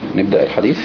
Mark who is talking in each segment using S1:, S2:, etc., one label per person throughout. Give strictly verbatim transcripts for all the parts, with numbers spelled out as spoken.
S1: نبدأ الحديث.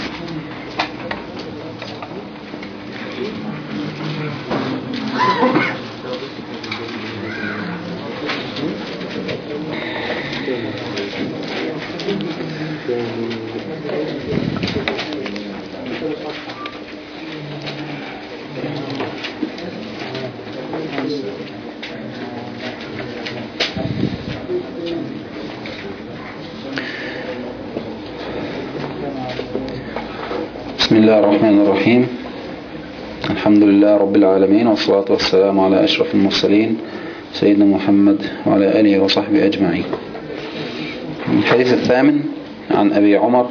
S1: بسم الله الرحمن الرحيم. الحمد لله رب العالمين، والصلاة والسلام على أشرف المرسلين سيدنا محمد وعلى آله وصحبه أجمعين. الحديث الثامن عن أبي عمر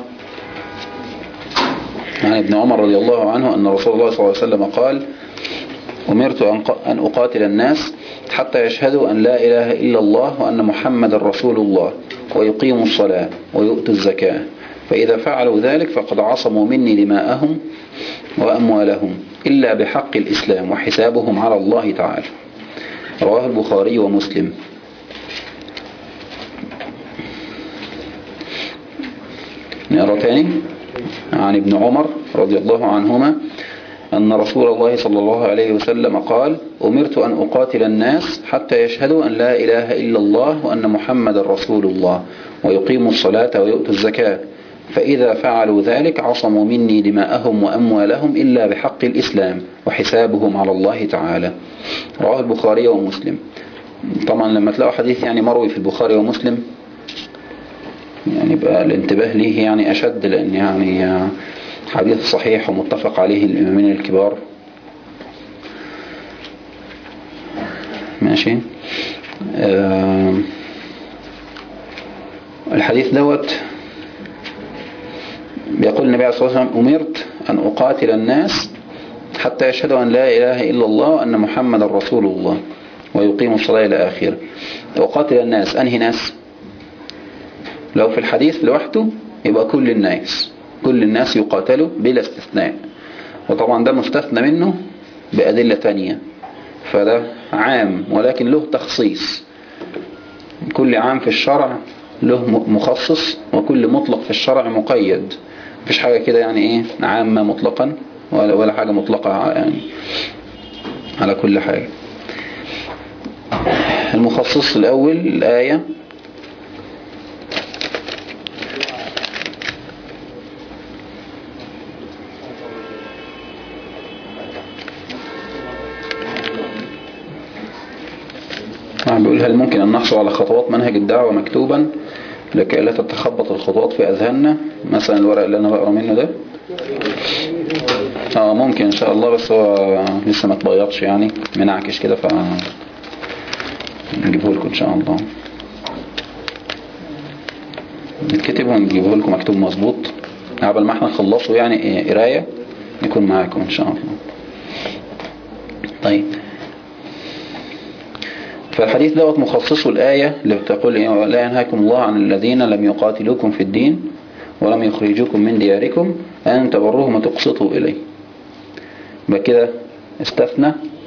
S1: عن ابن عمر رضي الله عنه أن رسول الله صلى الله عليه وسلم قال: أمرت أن أقاتل الناس حتى يشهدوا أن لا إله إلا الله وأن محمد رسول الله ويقيموا الصلاة ويؤتوا الزكاة، فإذا فعلوا ذلك فقد عصموا مني دماءهم وأموالهم إلا بحق الإسلام وحسابهم على الله تعالى. رواه البخاري ومسلم. نقرأ تاني. عن ابن عمر رضي الله عنهما أن رسول الله صلى الله عليه وسلم قال: أمرت أن أقاتل الناس حتى يشهدوا أن لا إله إلا الله وأن محمد رسول الله ويقيموا الصلاة ويؤتوا الزكاة، فإذا فعلوا ذلك عصموا مني دماءهم وأموالهم إلا بحق الإسلام وحسابهم على الله تعالى. رواه البخاري ومسلم. طبعا لما تلاقوا حديث يعني مروي في البخاري ومسلم يعني بقى الانتباه ليه يعني أشد، لأن يعني حديث صحيح ومتفق عليه الإمامين الكبار. ماشي. آه الحديث دوت بيقول النبي عليه الصلاة والسلام: أمرت أن أقاتل الناس حتى يشهدوا أن لا إله إلا الله وأن محمد رسول الله ويقيموا الصلاة إلى آخره. أقاتل الناس، أنهي ناس؟ لو في الحديث لوحده يبقى كل الناس، كل الناس يقاتلوا بلا استثناء، وطبعا ده مستثنى منه بأدلة تانية، فده عام ولكن له تخصيص. كل عام في الشرع له مخصص، وكل مطلق في الشرع مقيد. مفيش حاجة كده يعني ايه عامة مطلقا ولا, ولا حاجة مطلقة يعني على كل حاجة. المخصص الأول الآية: بيقول: هل ممكن أن نحصل على خطوات منهج الدعوة مكتوبا لكي لا تتخبط الخطوات في أذهاننا؟ مثلا الورق اللي أنا بقرأ منه ده. اه ممكن إن شاء الله، بس هو لسه ما تبيضش يعني منعكش كده، ف نجيبه لكم إن شاء الله، نكتبه ونجيبه لكم مكتوب مظبوط قبل ما احنا نخلصه يعني قراية يكون معاكم إن شاء الله. طيب، فالحديث دوت مخصصه الآية اللي بتقول: لا ينهاكم الله عن الذين لم يقاتلوكم في الدين ولم يخرجوكم من دياركم أن تبروهم وتقسطوا إليه. بكده استثنى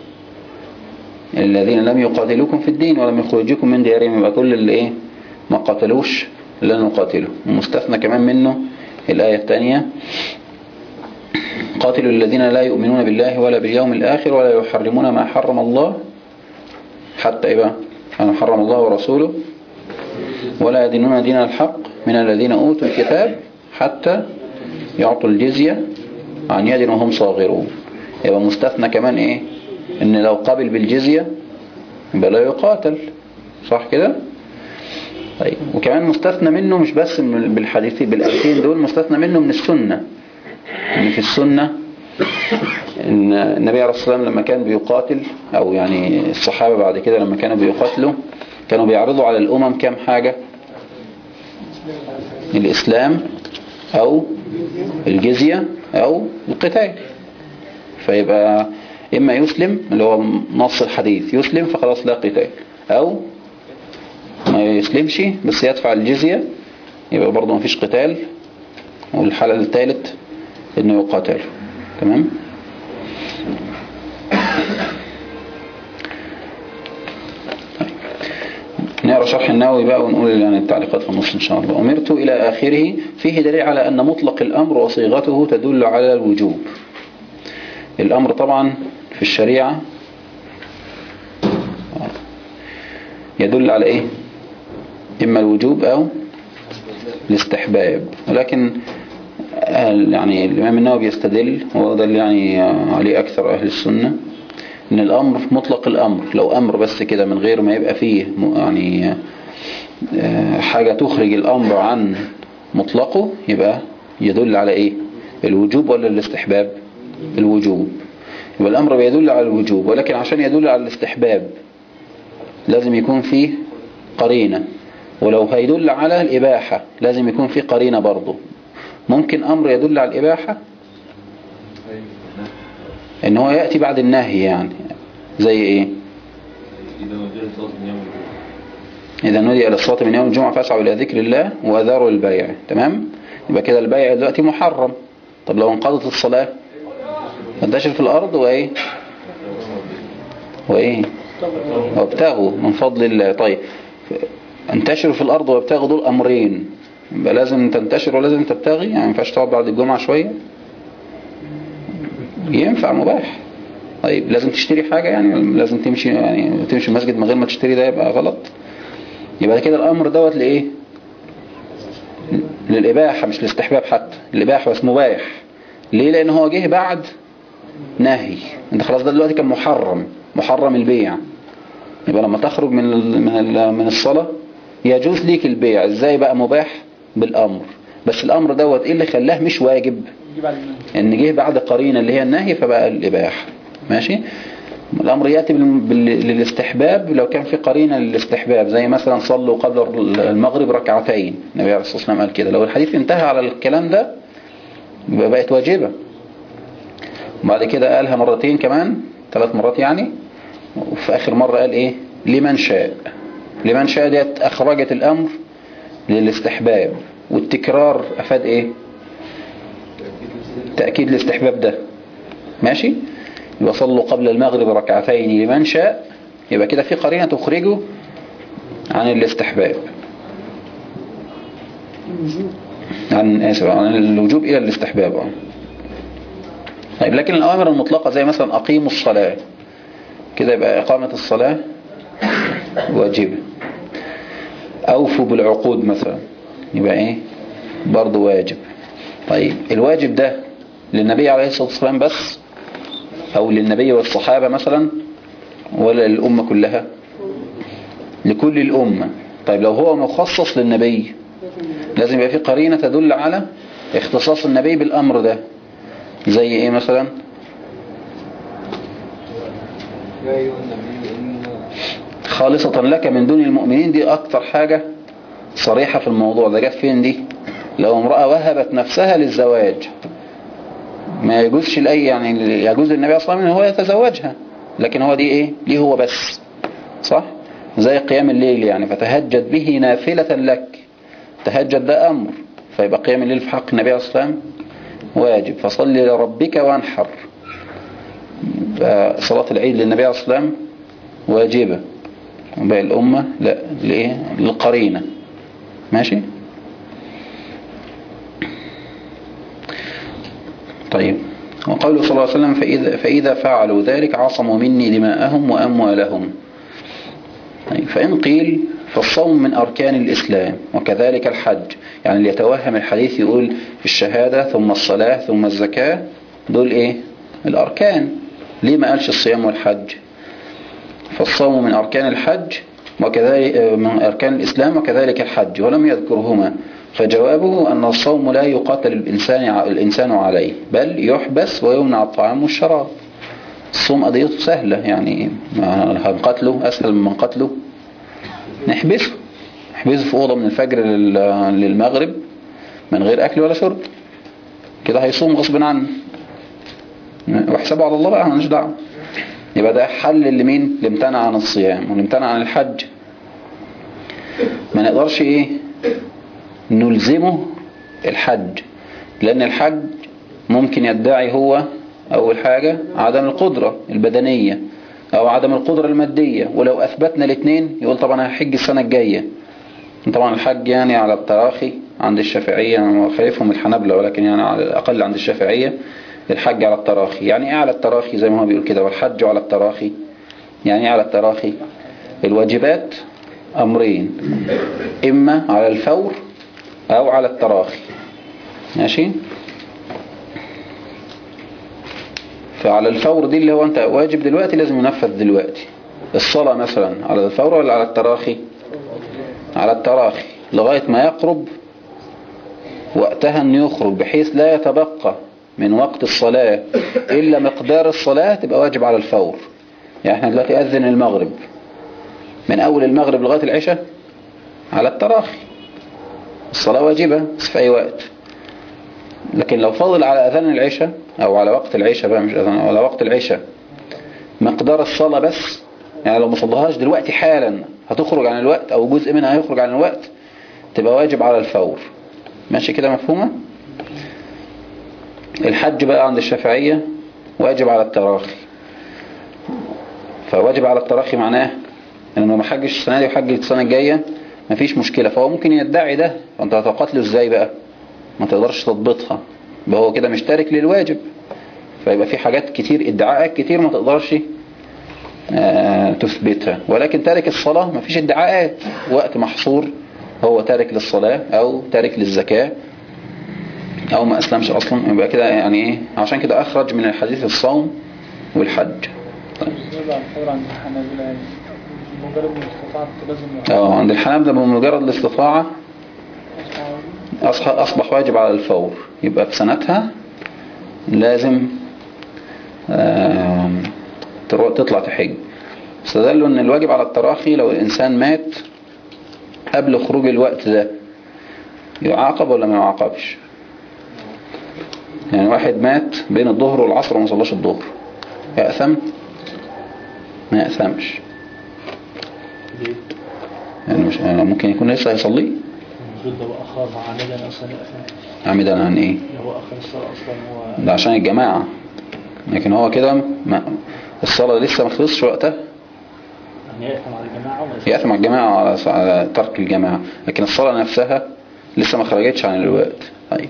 S1: الذين لم يقاتلوكم في الدين ولم يخرجوكم من ديارهم، يبقى كل اللي ايه ما قاتلوش لن نقاتله. ومستثنى كمان منه الآية الثانية: قاتلوا الذين لا يؤمنون بالله ولا باليوم الآخر ولا يحرمون ما حرم الله حتى إيه بقى أن حرم الله ورسوله ولا يدينون دين الحق من الذين أوتوا الكتاب حتى يعطوا الجزية عن يد وهم صاغرون. يبقى مستثنى كمان إيه إن لو قابل بالجزية يبقى لا يقاتل، صح كده؟ طيب، وكمان مستثنى منه مش بس بالحديثين بالآيتين دول، مستثنى منه من السنة. إن في السنة إن النبي عليه الصلاة والسلام لما كان بيقاتل، أو يعني الصحابة بعد كده لما كانوا بيقاتلوا، كانوا بيعرضوا على الأمم كام حاجة: الإسلام أو الجزية أو القتال. فيبقى إما يسلم اللي هو نص الحديث، يسلم فخلاص لا قتال، أو ما يسلمش بس يدفع الجزية يبقى برضه ما فيش قتال، والحالة الثالث إنه يقاتل. تمام؟ نقرأ شرح النووي بقى ونقول يعني التعليقات في النص إن شاء الله. أمرت إلى آخره فيه دليل على أن مطلق الأمر وصيغته تدل على الوجوب. الأمر طبعا في الشريعة يدل على إيه؟ إما الوجوب أو الاستحباب، ولكن يعني الإمام النووي بيستدل وده اللي يعني عليه أكثر أهل السنة إن الأمر مطلق الأمر، لو أمر بس كده من غير ما يبقى فيه يعني حاجة تخرج الأمر عن مطلقه يبقى يدل على إيه؟ الوجوب ولا الاستحباب؟ الوجوب. يبقى الأمر بيدل على الوجوب، ولكن عشان يدل على الاستحباب لازم يكون فيه قرينة، ولو هيدل على الإباحة لازم يكون فيه قرينة برضه. ممكن أمر يدل على الإباحة إن هو يأتي بعد النهي، يعني زي إيه؟ إذا نودي إلى الصلاة من يوم الجمعة فاسعوا إلى ذكر الله وذروا البيع. تمام؟ يبقى كده البيع دلوقتي محرم. طب لو انقضت الصلاة انتشر في الأرض وإيه؟ وإيه؟ وابتغوا من فضل الله. طيب انتشروا في الأرض وابتغوا دول أمرين، يبقى لازم تنتشر ولازم تبتغي، يعني ما ينفعش تقعد بعد الجمعة شوية؟ ينفع مباح. طيب لازم تشتري حاجة، يعني لازم تمشي يعني تمشي المسجد من غير ما تشتري، ده يبقى غلط. يبقى كده الأمر دوت لإيه؟ للإباحة مش الاستحباب حتى، الإباحة بس مباح. ليه؟ لأن هو جه بعد نهي. انت خلاص ده دلوقتي كان محرم، محرم البيع. يبقى لما تخرج من من من الصلاة يجوز ليك البيع. ازاي بقى مباح؟ بالأمر. بس الأمر دوت ايه اللي خلاه مش واجب؟ ان جه بعد قرينة اللي هي النهي فبقى الإباحة. ماشي؟ الأمر يأتي للاستحباب لو كان في قرينة للاستحباب، زي مثلا صلوا قبل المغرب ركعتين، النبي عليه الصلاة والسلام قال كده. لو الحديث انتهى على الكلام ده يبقى بقت واجبة. وبعد كده قالها مرتين كمان، ثلاث مرات يعني، وفي آخر مرة قال ايه؟ لمن شاء. لمن شاء ديت أخرجت الأمر للاستحباب، والتكرار أفاد ايه؟ تأكيد الاستحباب ده. ماشي؟ يبقى صلوا قبل المغرب ركعتين لمن شاء، يبقى كده في قرينة تخرجه عن الاستحباب، عن آسف عن الوجوب إلى الاستحباب. طيب لكن الأوامر المطلقة زي مثلا أقيموا الصلاة، كده يبقى إقامة الصلاة واجبة. أوفوا بالعقود مثلا، يبقى إيه؟ برضو واجب. طيب الواجب ده للنبي عليه الصلاة والسلام بس، أو للنبي والصحابة مثلا، ولا للأمة كلها؟ لكل الأمة. طيب لو هو مخصص للنبي لازم يبقى في قرينة تدل على اختصاص النبي بالأمر ده. زي ايه مثلا؟ خالصة لك من دون المؤمنين، دي اكتر حاجة صريحة في الموضوع ده. جت فين دي؟ لو امرأة وهبت نفسها للزواج ما يجوزش لأي، يعني يجوز للنبي اصلا ان هو يتزوجها، لكن هو دي ايه؟ ليه هو بس، صح؟ زي قيام الليل، يعني فتهجد به نافلة لك. تهجد ده امر، فيبقى قيام الليل في حق النبي صلى الله عليه وسلم واجب. فصل لربك وانحر، صلاة العيد للنبي عليه الصلاة والسلام واجبة، وباقي الأمة لا، لإيه؟ للقرينة. ماشي؟ طيب وقوله صلى الله عليه وسلم فإذا, فإذا فعلوا ذلك عصموا مني دماءهم وأموالهم. طيب فإن قيل فالصوم من أركان الإسلام وكذلك الحج، يعني اللي يتوهم الحديث يقول الشهادة ثم الصلاة ثم الزكاة، دول إيه؟ الأركان. ليه ما قالش الصيام والحج؟ فالصوم من أركان الحج وكذلك من أركان الإسلام وكذلك الحج، ولم يذكرهما. فجوابه أن الصوم لا يقاتل الإنسان الإنسان عليه، بل يحبس ويمنع الطعام والشراب. الصوم قضيته سهلة، يعني هنقتله أسهل من قتله، نحبسه نحبسه في أوضة من الفجر للمغرب من غير أكل ولا شرب، كده هيصوم غصب عنه واحسبه على الله بقى، مالناش دعوه. يبقى ده حل اللي مين؟ اللي امتنع عن الصيام واللي امتنع عن الحج. ما نقدرش ايه نلزمه الحج، لأن الحج ممكن يدعي هو أول حاجة عدم القدرة البدنية، او عدم القدرة المادية. ولو اثبتنا الاثنين يقول طبعا انا هحج السنة الجاية. طبعا الحج يعني على التراخي عند الشافعية، انا خليفهم الحنابلة، ولكن يعني على الاقل عند الشافعية الحج على التراخي. يعني ايه على التراخي؟ زي ما هو بيقول كده، والحج على التراخي. يعني ايه على التراخي؟ الواجبات امرين، اما على الفور او على التراخي. ماشي. فعلى الفور دي اللي هو انت واجب دلوقتي لازم ينفذ دلوقتي. الصلاة مثلا على الفور ولا على التراخي؟ على التراخي لغاية ما يقرب وقتها ان يخرج، بحيث لا يتبقى من وقت الصلاة الا مقدار الصلاة، تبقى واجب على الفور. يعني احنا دلوقتي اذن المغرب، من اول المغرب لغاية العشاء على التراخي الصلاة واجبة بس في اي وقت. لكن لو فضل على اذان العشاء او على وقت العشاء بقى، مش اذان، على وقت العشاء مقدار الصلاة بس، يعني لو ما صلىهاش دلوقتي حالا هتخرج عن الوقت او جزء منها هيخرج عن الوقت، تبقى واجب على الفور. ماشي كده مفهومة؟ الحج بقى عند الشافعية واجب على التراخي. فواجب على التراخي معناه انه ما حجش السنة دي وحج السنة الجاية مفيش مشكلة، فهو ممكن يدعي ده، فانت هتقاتله ازاي بقى؟ ما تقدرش تضبطها، يبقى هو كده مشترك للواجب. فيبقى في حاجات كتير، ادعاءات كتير ما تقدرش آه تثبتها. ولكن تارك الصلاة ما فيش ادعاءات، وقت محصور، هو تارك للصلاة او تارك للزكاة او ما اسلمش اصلا، يبقى كده يعني ايه. عشان كده اخرج من الحديث الصوم والحج. طيب. اه عند الحنابلة بمجرد الاستطاعة اصبح واجب على الفور، يبقى في سنتها لازم تطلع تحج. استدلوا ان الواجب على التراخي لو الانسان مات قبل خروج الوقت ده يعاقب ولا ما يعاقبش؟ يعني واحد مات بين الظهر والعصر وما صلاش الظهر، يأثم؟ ما يأثمش. يعني مش ممكن يكون لسه هيصلي؟ عمدا عن ايه؟ ده عشان الجماعة، لكن هو كده الصلاة لسه ما خلصش وقتها، يأثم على الجماعة يأثم على الجماعة على ترك الجماعة، لكن الصلاة نفسها لسه ما خرجتش عن الوقت. طيب.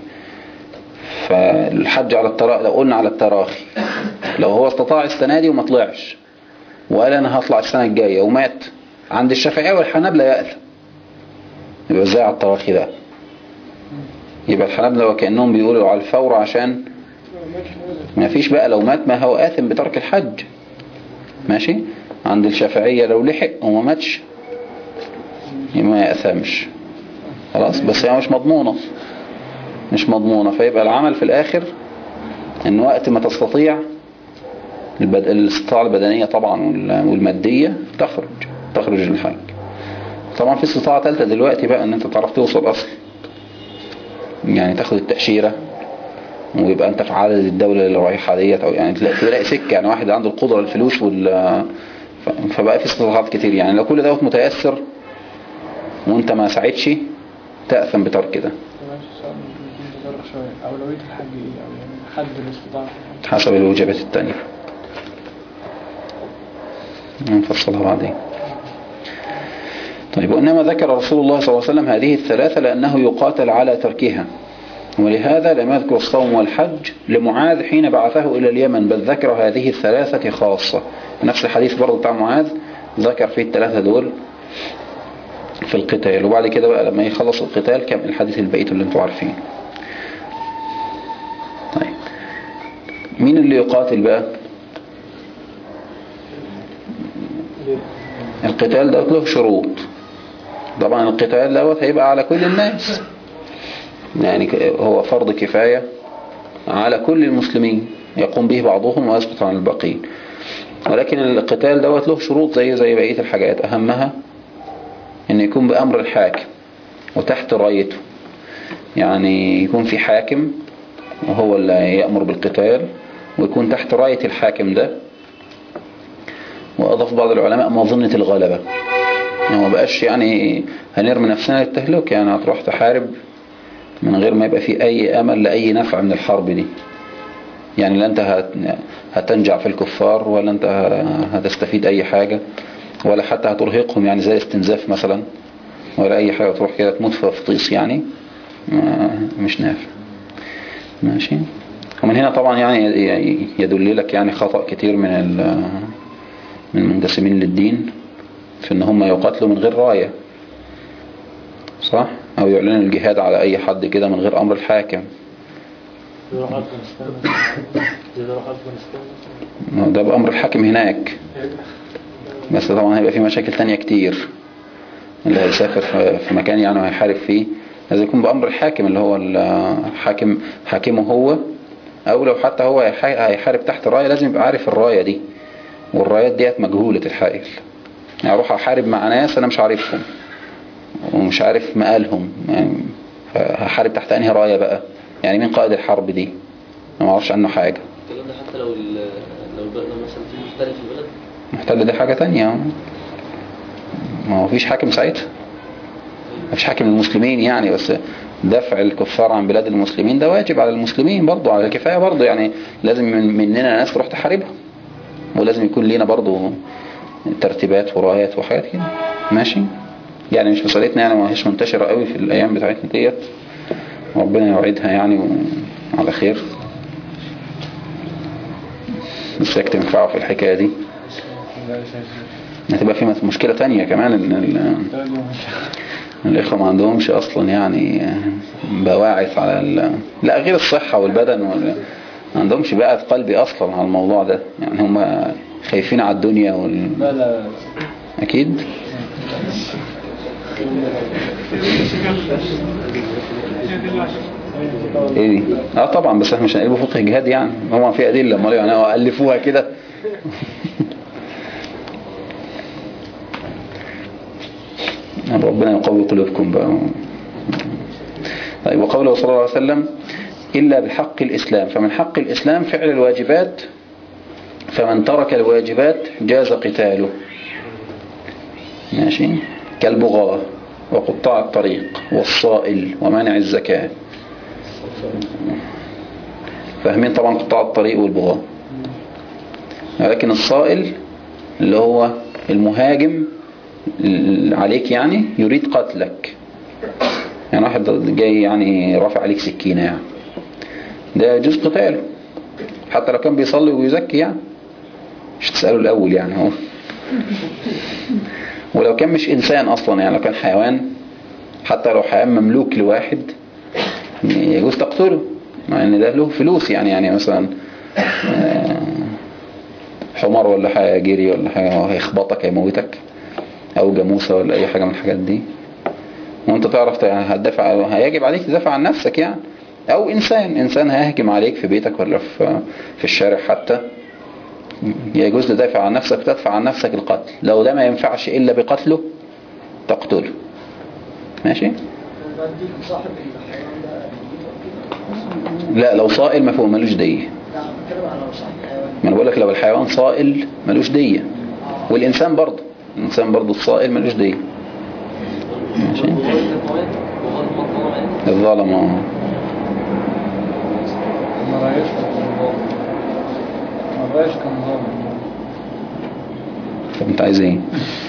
S1: فالحج على التراخي، لو قلنا على التراخي، لو هو استطاع السنة دي وما طلعش وقال انا هطلع السنة الجاية ومات، عند الشافعية والحنابلة يأثم. يبقى ازاي على التراخي ده؟ يبقى الحنابلة وكأنهم بيقولوا على الفور، عشان ما فيش بقى لو مات ما هو آثم بترك الحج. ماشي. عند الشافعية لو لحق وما ماتش ما يأثمش خلاص، بس هي مش مضمونة مش مضمونة فيبقى العمل في الآخر ان وقت ما تستطيع البد... الاستطاعة البدنية طبعا والمادية تخرج تخرج للحج. طبعا في استطاعة ثالثة دلوقتي بقى ان انت تعرف توصل اصلا، يعني تاخد التأشيرة ويبقى انت في عدد الدولة اللي رايحة ديت، او يعني تلاقي سكة، يعني واحد عنده القدرة الفلوس وال فبقى في استطاعات كتير. يعني لو كل دوت متيسر وانت ما ساعدش تأثم بترك ده.
S2: أولوية الحج ايه؟ او يعني حد الاستطاعة
S1: حسب الوجبات التانية نفصلها بعدين. طيب. وإنما ذكر رسول الله صلى الله عليه وسلم هذه الثلاثة لأنه يقاتل على تركها، ولهذا لم يذكر الصوم والحج لمعاذ حين بعثه إلى اليمن، بل ذكر هذه الثلاثة خاصة. نفس الحديث برضو بتاع معاذ ذكر فيه الثلاثة دول في القتال، وبعد كده بقى لما يخلص القتال كم الحديث البقيت اللي انتوا عارفين. طيب. مين اللي يقاتل بقى؟ القتال ده له شروط. طبعا القتال دوت هيبقى على كل الناس، يعني هو فرض كفاية على كل المسلمين يقوم به بعضهم ويسقط عن الباقين. ولكن القتال دوت له شروط زي زي بقية الحاجات، أهمها أن يكون بأمر الحاكم وتحت رايته، يعني يكون في حاكم وهو اللي يأمر بالقتال ويكون تحت راية الحاكم ده. وأضاف بعض العلماء مظنة الغلبة، يعني ما بقاش يعني هنرمي نفسنا للتهلك، يعني هتروح تحارب من غير ما يبقى في أي أمل لأي نفع من الحرب دي. يعني لا انت هت... هتنجع في الكفار ولا انت هتستفيد اي حاجة، ولا حتى هترهقهم يعني زي استنزاف مثلا، ولا اي حاجة تروح كده تموت في فطيس يعني، مش نافع. ماشي. ومن هنا طبعا يعني يدل لك يعني خطأ كتير من ال... من المنتسبين للدين في ان هم يقاتلوا من غير راية، صح؟ او يعلنوا الجهاد على اي حد كده من غير امر الحاكم.
S3: يروح أفغانستان يروح أفغانستان
S1: ده بأمر الحاكم هناك، بس طبعا هيبقى في مشاكل تانية كتير. اللي هيسافر في مكان يعني وهيحارب فيه لازم يكون بأمر الحاكم اللي هو الحاكم، حاكمه هو، او لو حتى هو هيحارب تحت راية لازم يبقى عارف الراية دي، والرايات ديت مجهولة الحائل. يعني اروح احارب مع ناس انا مش عارفهم ومش عارف مقالهم، يعني هحارب تحت انهي راية بقى؟ يعني مين قائد الحرب دي؟ ما اعرفش عنه حاجة.
S3: الكلام ده حتى لو لو بقى مثلا في محتل في البلد،
S1: محتل دي حاجة تانية، ما هو فيش حاكم ساعتها، ما فيش حاكم للمسلمين يعني، بس دفع الكفار عن بلاد المسلمين ده واجب على المسلمين برضو، على الكفاية برضو، يعني لازم مننا ناس تروح تحاربها، ولازم يكون لينا برضو ترتيبات ورايات وحاجات كده. ماشي. يعني مش مسألتنا يعني ما هيش منتشرة قوي في الأيام بتاعتنا ديت، ربنا يوعدها يعني على خير، بس يك تنفعه في الحكاية دي. هتبقى في مشكلة تانية كمان ان الإخوة ما عندهمش أصلا يعني بواعث على ال... لا غير الصحة والبدن وال... ما عندهمش بقى قلبي أصلا على الموضوع ده، يعني هم خايفين على الدنيا وال...
S2: لا لا
S1: أكيد. ايه دي؟ اه طبعا، بس احنا مش هنقلبوا فقه جهاد يعني، هم في أدلة امال يعني ألفوها كده. ربنا يقوي قلوبكم بقى. طيب، وقوله صلى الله عليه وسلم إلا بحق الإسلام، فمن حق الإسلام فعل الواجبات، فمن ترك الواجبات جاز قتاله. ماشي. كالبغاة وقطاع الطريق والصائل ومانع الزكاة. فاهمين طبعا قطاع الطريق والبغاة، لكن الصائل اللي هو المهاجم عليك يعني يريد قتلك، يعني واحد جاي يعني رافع عليك سكينة يعني، ده يجوز قتاله حتى لو كان بيصلي ويزكي يعني، مش تسأله الأول يعني هو. ولو كان مش إنسان أصلا، يعني لو كان حيوان، حتى لو حيوان مملوك لواحد يجوز تقتله، مع ان ده له فلوس يعني، يعني مثلا حمار ولا حاجة جيري ولا حاجة هيخبطك هيموتك، او جاموسة ولا اي حاجة من الحاجات دي، وانت تعرف هتدافع، هيجب عليك تدافع عن نفسك يعني. او انسان انسان هيهجم عليك في بيتك ولا في في الشارع حتى، يجوز تدافع عن نفسك وتدفع عن نفسك القتل. لو ده ما ينفعش الا بقتله تقتله. ماشي. لا لو صائل ما فوق ملوش دية. ما انا بقول لك لو الحيوان صائل ملوش دية، والإنسان برضه الإنسان برضه الصائل ملوش دية. ماشي. الظالم اه.
S2: ما رأيش ما رأيش كان ظالم.
S1: طب انت عايز ايه؟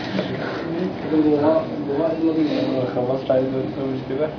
S2: خلصت عايز مش كده.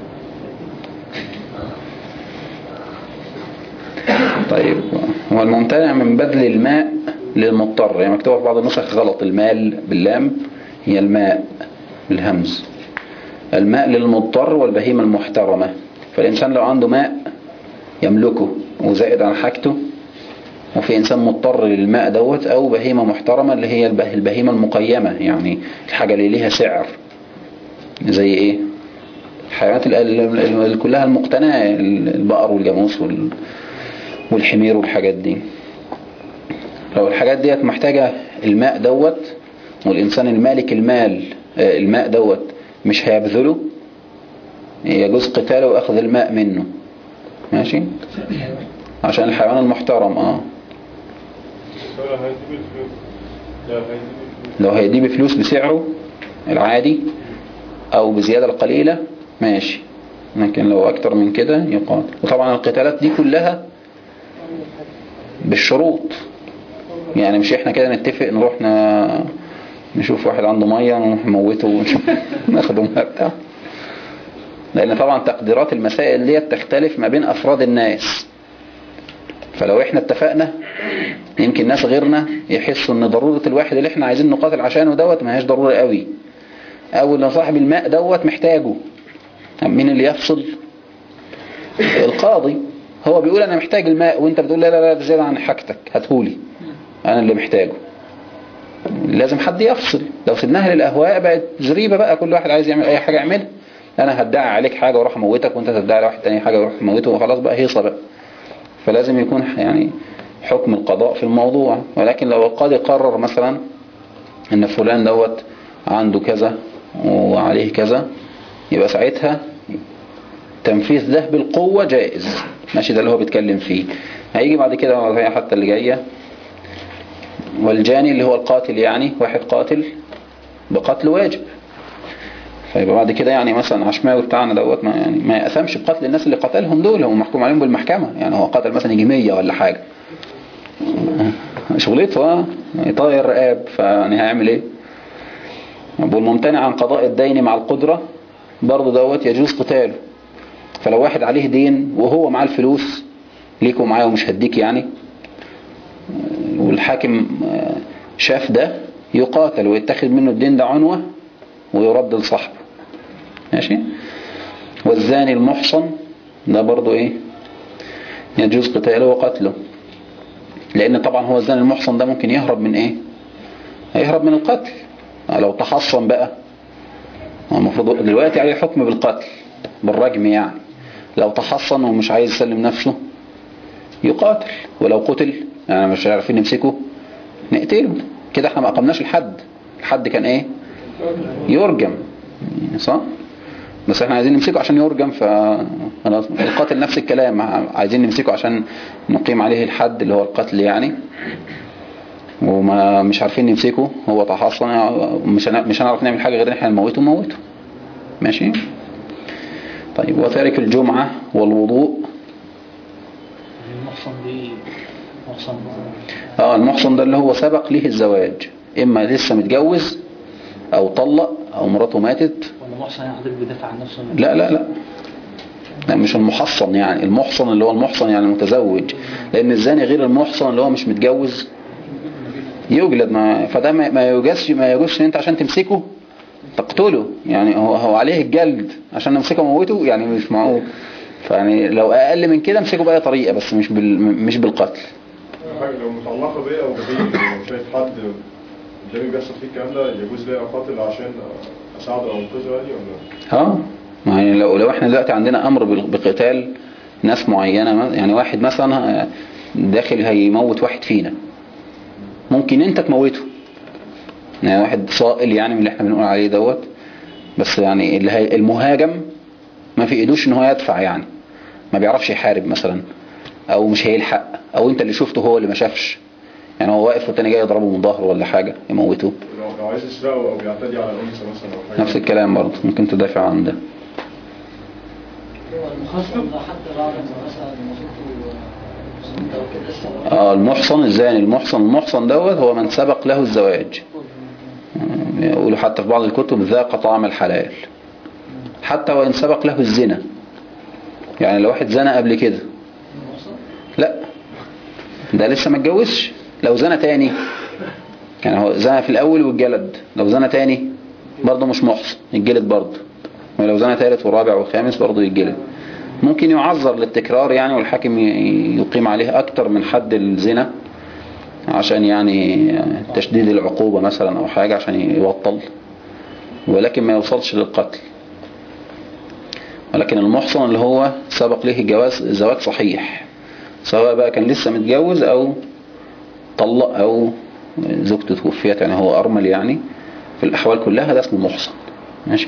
S1: طيب، هو الممتنع من بذل الماء للمضطر، يعني مكتوبة في بعض النسخ غلط، المال باللام هي الماء بالهمز. الماء للمضطر والبهيمة المحترمة، فالإنسان لو عنده ماء يملكه وزائد عن حاجته، وفي إنسان مضطر للماء دوت، أو بهيمة محترمة اللي هي البهيمة المقيمة، يعني الحاجة اللي ليها سعر، زي إيه؟ الحيوانات كلها المقتناة، البقر والجاموس والحمير والحاجات دي. لو الحاجات ديت محتاجة الماء دوت، والإنسان المالك المال الماء دوت مش هيبذله، يجوز قتاله وأخذ الماء منه. ماشي. عشان الحيوان المحترم اه. لو هيديه بفلوس بسعره العادي او بزيادة القليلة ماشي، لكن لو اكتر من كده يقاتل. وطبعا القتالات دي كلها بالشروط. يعني مش احنا كده نتفق نروح ن... نشوف واحد عنده مية ونموته ونشوف ناخده مية بتاع. لان طبعا تقديرات المسائل دي تختلف ما بين افراد الناس. فلو احنا اتفقنا يمكن ناس غيرنا يحسوا ان ضرورة الواحد اللي احنا عايزين نقاتل عشانه دوت ما هيش ضرورة قوي، او ان صاحب الماء دوت محتاجه. مين اللي يفصل؟ القاضي. هو بيقول انا محتاج الماء وانت بتقول لا لا لا ده زيادة عن حاجتك هاتهولي انا اللي محتاجه. لازم حد يفصل. لو سيبناها للاهواء بقت زريبة بقى، كل واحد عايز يعمل اي حاجة يعملها. انا هدعي عليك حاجة واروح اموتك وانت تدعي على واحد تاني حاجة واروح اموته وخلاص بقى هيصة بقى. فلازم يكون يعني حكم القضاء في الموضوع. ولكن لو القاضي قرر مثلا ان فلان دوت عنده كذا وعليه كذا، يبقى ساعتها تنفيذ ده بالقوة جائز. ماشي، ده اللي هو بيتكلم فيه. هيجي بعد كده حتى اللي جاية والجاني اللي هو القاتل، يعني واحد قاتل بقتل واجب. فيبقى بعد كده يعني مثلا عشماوي بتاعنا دوت ما يعني ما يأثمش بقتل الناس اللي قتلهم دول، هم محكوم عليهم بالمحكمة. يعني هو قتل مثلا يجي مية ولا حاجة، شغلته يطير رقاب، فيعني هيعمل ايه؟ والممتنع عن قضاء الدين مع القدرة برضه دوت يجوز قتاله. فلو واحد عليه دين وهو معاه الفلوس ليك ومعاه ومش هديك يعني، والحاكم شاف ده يقاتل ويتخذ منه الدين ده عنوة ويرد لصاحبه. ماشي. والزاني المحصن ده برضو ايه؟ يجوز قتاله وقتله. لان طبعا هو الزاني المحصن ده ممكن يهرب من ايه؟ هيهرب من القتل. لو تحصن بقى المفروض دلوقتي عليه حكم بالقتل بالرجم يعني. لو تحصن ومش عايز يسلم نفسه يقاتل. ولو قتل يعني مش عارفين نمسكه نقتله. كده احنا ما اقمناش الحد. الحد كان ايه؟ يرجم، صح؟ بس احنا عايزين نمسكه عشان يرجم. فالقاتل نفس الكلام، عايزين نمسكه عشان نقيم عليه الحد اللي هو القتل يعني. وما مش عارفين نمسكه، هو تحصن، مش مش هنعرف نعمل حاجة غير ان احنا نموته نموته. ماشي. طيب وتارك الجمعة والوضوء.
S4: المحصن دي محصن
S1: اه المحصن ده اللي هو سبق له الزواج، اما لسه متجوز او طلق او مراته ماتت.
S4: ولا محصن يعني حضرتك بيدافع عن نفسه؟
S1: لا لا لا لا مش المحصن. يعني المحصن اللي هو المحصن يعني المتزوج. لان الزاني غير المحصن اللي هو مش متجوز يجلد. ما فده ما يجوزش ما يجوزش ان انت عشان تمسكه تقتله. يعني هو هو عليه الجلد عشان نمسكه وموته يعني مش معقول. فيعني لو اقل من كده امسكه باي طريقه بس مش بال مش بالقتل.
S5: حاجه لو متعلقه بيا او بدين لو شايف حد قدامي بيحصل فيه الكلام ده يجوز لي اقاتل عشان اساعده او انقذه يعني ولا؟
S1: اه يعني لو لو احنا دلوقتي عندنا امر بقتال ناس معينه، يعني واحد مثلا داخل هيموت واحد فينا، ممكن انت تموته. يعني واحد صائل يعني من اللي احنا بنقول عليه دوت، بس يعني اللي هي المهاجم ما في ايدوش ان هو يدفع، يعني ما بيعرفش يحارب مثلا، او مش هيلحق، او انت اللي شفته هو اللي ما شافش، يعني هو واقف والتاني جاي يضربه من ظهره ولا حاجة يموته.
S5: لو عايز يسرقه او بيعتدي على الانثى مثلا او حاجه
S1: نفس الكلام برضه ممكن تدافع عن ده.
S4: المحصن ده حتى بعد ما مثلا
S1: اه المحصن الزاني المحصن المحصن دوت هو من سبق له الزواج. يقولوا حتى في بعض الكتب ذاق طعم الحلال، حتى وإن سبق له الزنا. يعني لو واحد زنا قبل كده لا ده لسه ما اتجوزش. لو زنا تاني يعني هو زنا في الأول والجلد، لو زنا تاني برضه مش محصن الجلد برضه، ولو زنا ثالث ورابع وخامس برضه الجلد. ممكن يعذر للتكرار يعني، والحاكم يقيم عليه أكتر من حد الزنا عشان يعني تشديد العقوبة مثلا أو حاجة عشان يبطل، ولكن ما يوصلش للقتل. ولكن المحصن اللي هو سبق له الجواز زواج صحيح، سواء بقى كان لسه متجوز أو طلق أو زوجته توفيت، يعني هو أرمل، يعني في الأحوال كلها ده اسمه محصن. ماشي.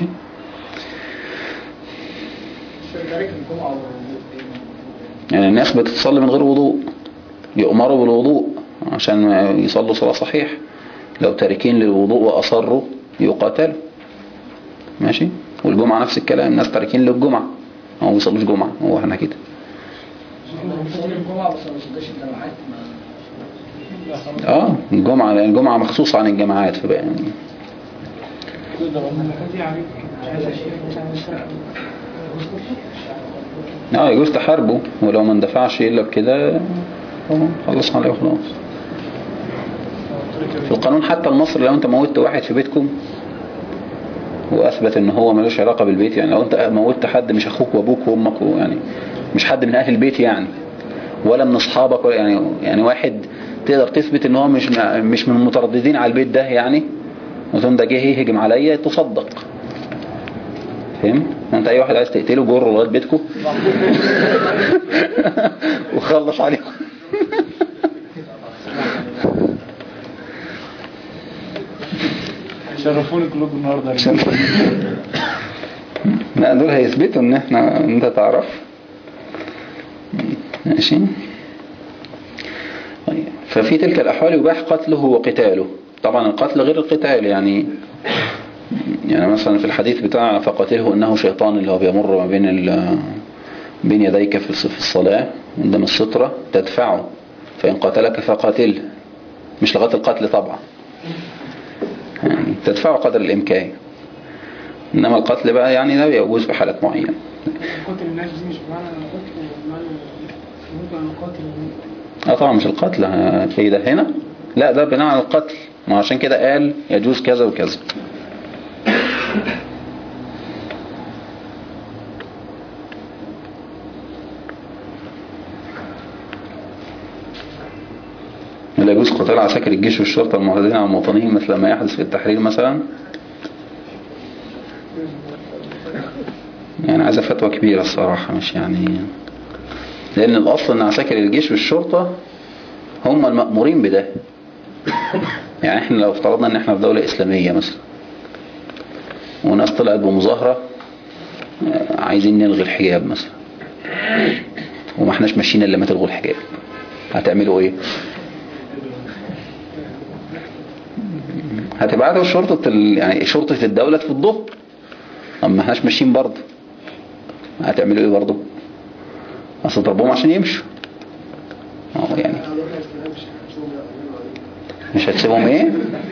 S1: يعني الناس بتتصلي من غير وضوء، يؤمروا بالوضوء عشان يصلوا صلاة صحيح. لو تاركين للوضوء وأصروا يقاتلوا. ماشي. والجمعة نفس الكلام، الناس تاركين للجمعة، هو ما بيصلوش جمعة، هو احنا كده.
S4: بتصلي الجمعة بس ما بتصليش الجماعات ما-
S1: اه الجمعة، لأن الجمعة مخصوصة عن الجماعات فبقى يعني. اه يجوز تحاربه، ولو ما اندفعش الا بكده خلص عليه وخلاص. في القانون حتى المصري لو انت موتت واحد في بيتكم واثبت ان هو ملوش علاقة بالبيت، يعني لو انت موتت حد مش اخوك وابوك وامك يعني مش حد من اهل البيت يعني ولا من اصحابك ولا يعني يعني واحد تقدر تثبت ان هو مش مش من المترددين على البيت ده يعني، وتقول ده جه يهجم عليا، تصدق. فهم؟ انت اي واحد عايز تقتله جره لغايه بيتكم وخلص عليه.
S2: شرفوني كلكم النهارده.
S1: لا دول هيثبتوا ان احنا انت تعرف. ماشي. طيب. ففي تلك الاحوال يباح قتله وقتاله. طبعا القتل غير القتال يعني. يعني مثلا في الحديث بتاع فقتله انه شيطان اللي هو بيمر ما بين ال بين يديك في الصلاة عندما السترة تدفعه، فإن قتلك فقاتله، مش لغاية القتل طبعا يعني تدفعه قدر الإمكان. إنما القتل بقى يعني ده يجوز في حالات معينة.
S6: قتل الناس دي مش بمعنى قتل، بمعنى ممكن نقاتل.
S1: اه طبعا مش القتل في ده هنا، لا ده بناء على القتل، ما عشان كده قال يجوز كذا وكذا. لا يجوز قتال عساكر الجيش والشرطة المعتدين على المواطنين مثل ما يحدث في التحرير مثلا. يعني عايزة فتوى كبيرة الصراحة، مش يعني، لأن الأصل أن عساكر الجيش والشرطة هم المأمورين بده. يعني احنا لو افترضنا ان احنا في دولة إسلامية مثلا وناس طلعت بمظاهرة عايزين نلغي الحجاب مثلا، وما احناش ماشيين الا لما تلغوا الحجاب، هتعملوا ايه؟ هتبعتوا شرطة ال... يعني شرطة الدولة في الظهر، اما احناش ماشيين برضه هتعملوا ايه برضه؟ اصل ضربهم عشان يمشوا. اه يعني مش هتسيبهم ايه؟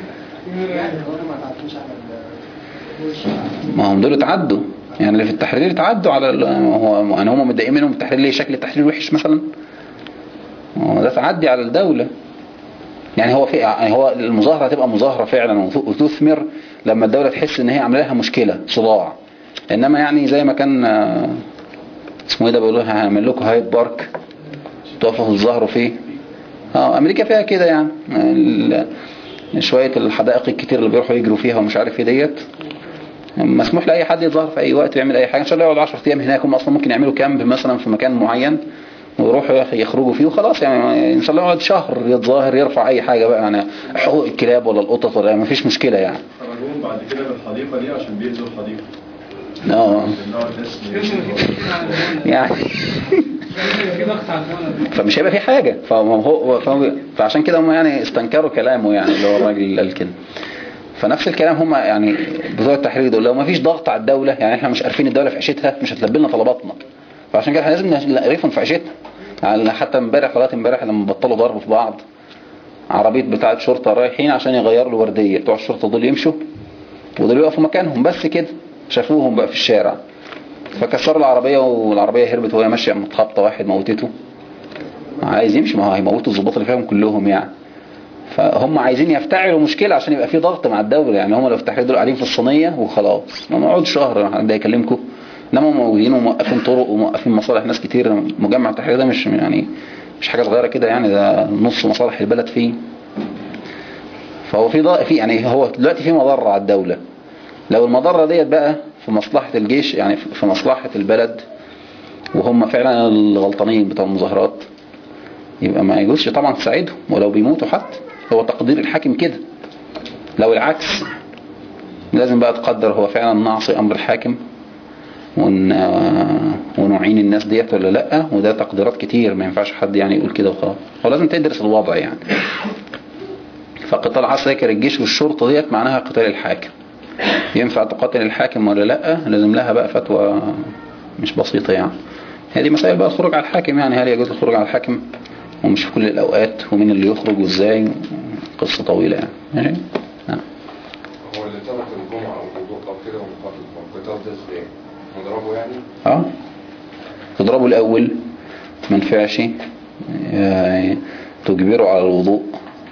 S1: ما هم دول اتعدوا، يعني اللي في التحرير اتعدوا على ال... هو يعني هم متضايقين منهم التحرير ليه؟ شكل التحرير وحش مثلا؟ هو ده تعدي على الدولة. يعني هو في يعني هو المظاهرة هتبقى مظاهرة فعلا وتثمر لما الدولة تحس ان هي عامله لها مشكلة صداع. انما يعني زي ما كان اسمه ايه ده بيقولوا هعمل لكم هايد بارك تقفوا تظاهروا فيه. اه امريكا فيها كده يعني شوية الحدائق الكتير اللي بيروحوا يجروا فيها ومش عارف ايه ديت، مسموح لأي حد يظهر في اي وقت يعمل اي حاجة. ان شاء الله يقعد عشرة ايام هناك، هم اصلا ممكن يعملوا كامب مثلا في مكان معين ويروحوا يخرجوا فيه وخلاص. يعني ان شاء الله يقعد شهر يتظاهر يرفع اي حاجة بقى، يعني حقوق الكلاب ولا القطط ولا ما فيش مشكلة يعني.
S5: خرجوهم بعد كده بالحديقة دي عشان بيأذوا الحديقة.
S1: اه يعني فمش هيبقى في حاجة، فهو فعشان كده هم يعني استنكروا كلامه يعني اللي هو الراجل اللي قال كده. فنفس الكلام هم يعني بتوع التحرير دول لو ما فيش ضغط على الدولة، يعني احنا مش عارفين الدولة في عيشتها مش هتلبي لنا طلباتنا، فعشان كده احنا لازم نعرفهم في عيشتها. يعني حتى امبارح لغايه امبارح لما بطلوا ضرب في بعض، عربيه بتاعه شرطه رايحين عشان يغيروا له ورديه، بتوع الشرطه دول يمشوا ودول يقفوا مكانهم بس كده، شافوهم بقى في الشارع فكسروا العربيه والعربيه هربت وهي ماشيه متخبطه، واحد موتته عايز يمشي، ما هو هيموتوا الضباط اللي فيهم كلهم يعني. فهم عايزين يفتعلوا مشكله عشان يبقى في ضغط مع الدوله. يعني هم لو في التحرير دول قاعدين في الصينيه وخلاص ما نقعد شهر حد يكلمكم، انما موجودين وموقفين طرق وموقفين مصالح ناس كتير. مجمع التحرير ده مش يعني مش حاجه صغيره كده يعني، ده نص مصالح البلد فيه. فهو في ضغط في يعني هو دلوقتي في مضره على الدوله. لو المضره ديت بقى في مصلحه الجيش يعني في مصلحه البلد وهم فعلا الغلطانين بتوع المظاهرات، يبقى ما يجوزش طبعا تساعدهم ولو بيموتوا حتى. هو تقدير الحاكم كده. لو العكس لازم بقى تقدر هو فعلا نعصي امر الحاكم ون... ونعين الناس ديت ولا لا، وده تقديرات كتير ما ينفعش حد يعني يقول كده وخلاص. هو لازم تدرس الوضع يعني. فقتال عساكر الجيش والشرطة ديت معناها قتال الحاكم. ينفع تقاتل الحاكم ولا لا؟ لازم لها بقى فتوى مش بسيطة يعني. هذه مسائل بقى الخروج على الحاكم، يعني هل يجوز الخروج على الحاكم ومش في كل الأوقات، ومين اللي يخرج وازاي، قصة طويلة يعني. ماشي. نعم.
S7: هو اللي ترك الجمعة أو الوضوء أو كده ومقاتل القتال ده ازاي؟ نضربه يعني؟
S1: اه تضربه الأول ما نفعش يعني تجبره على الوضوء.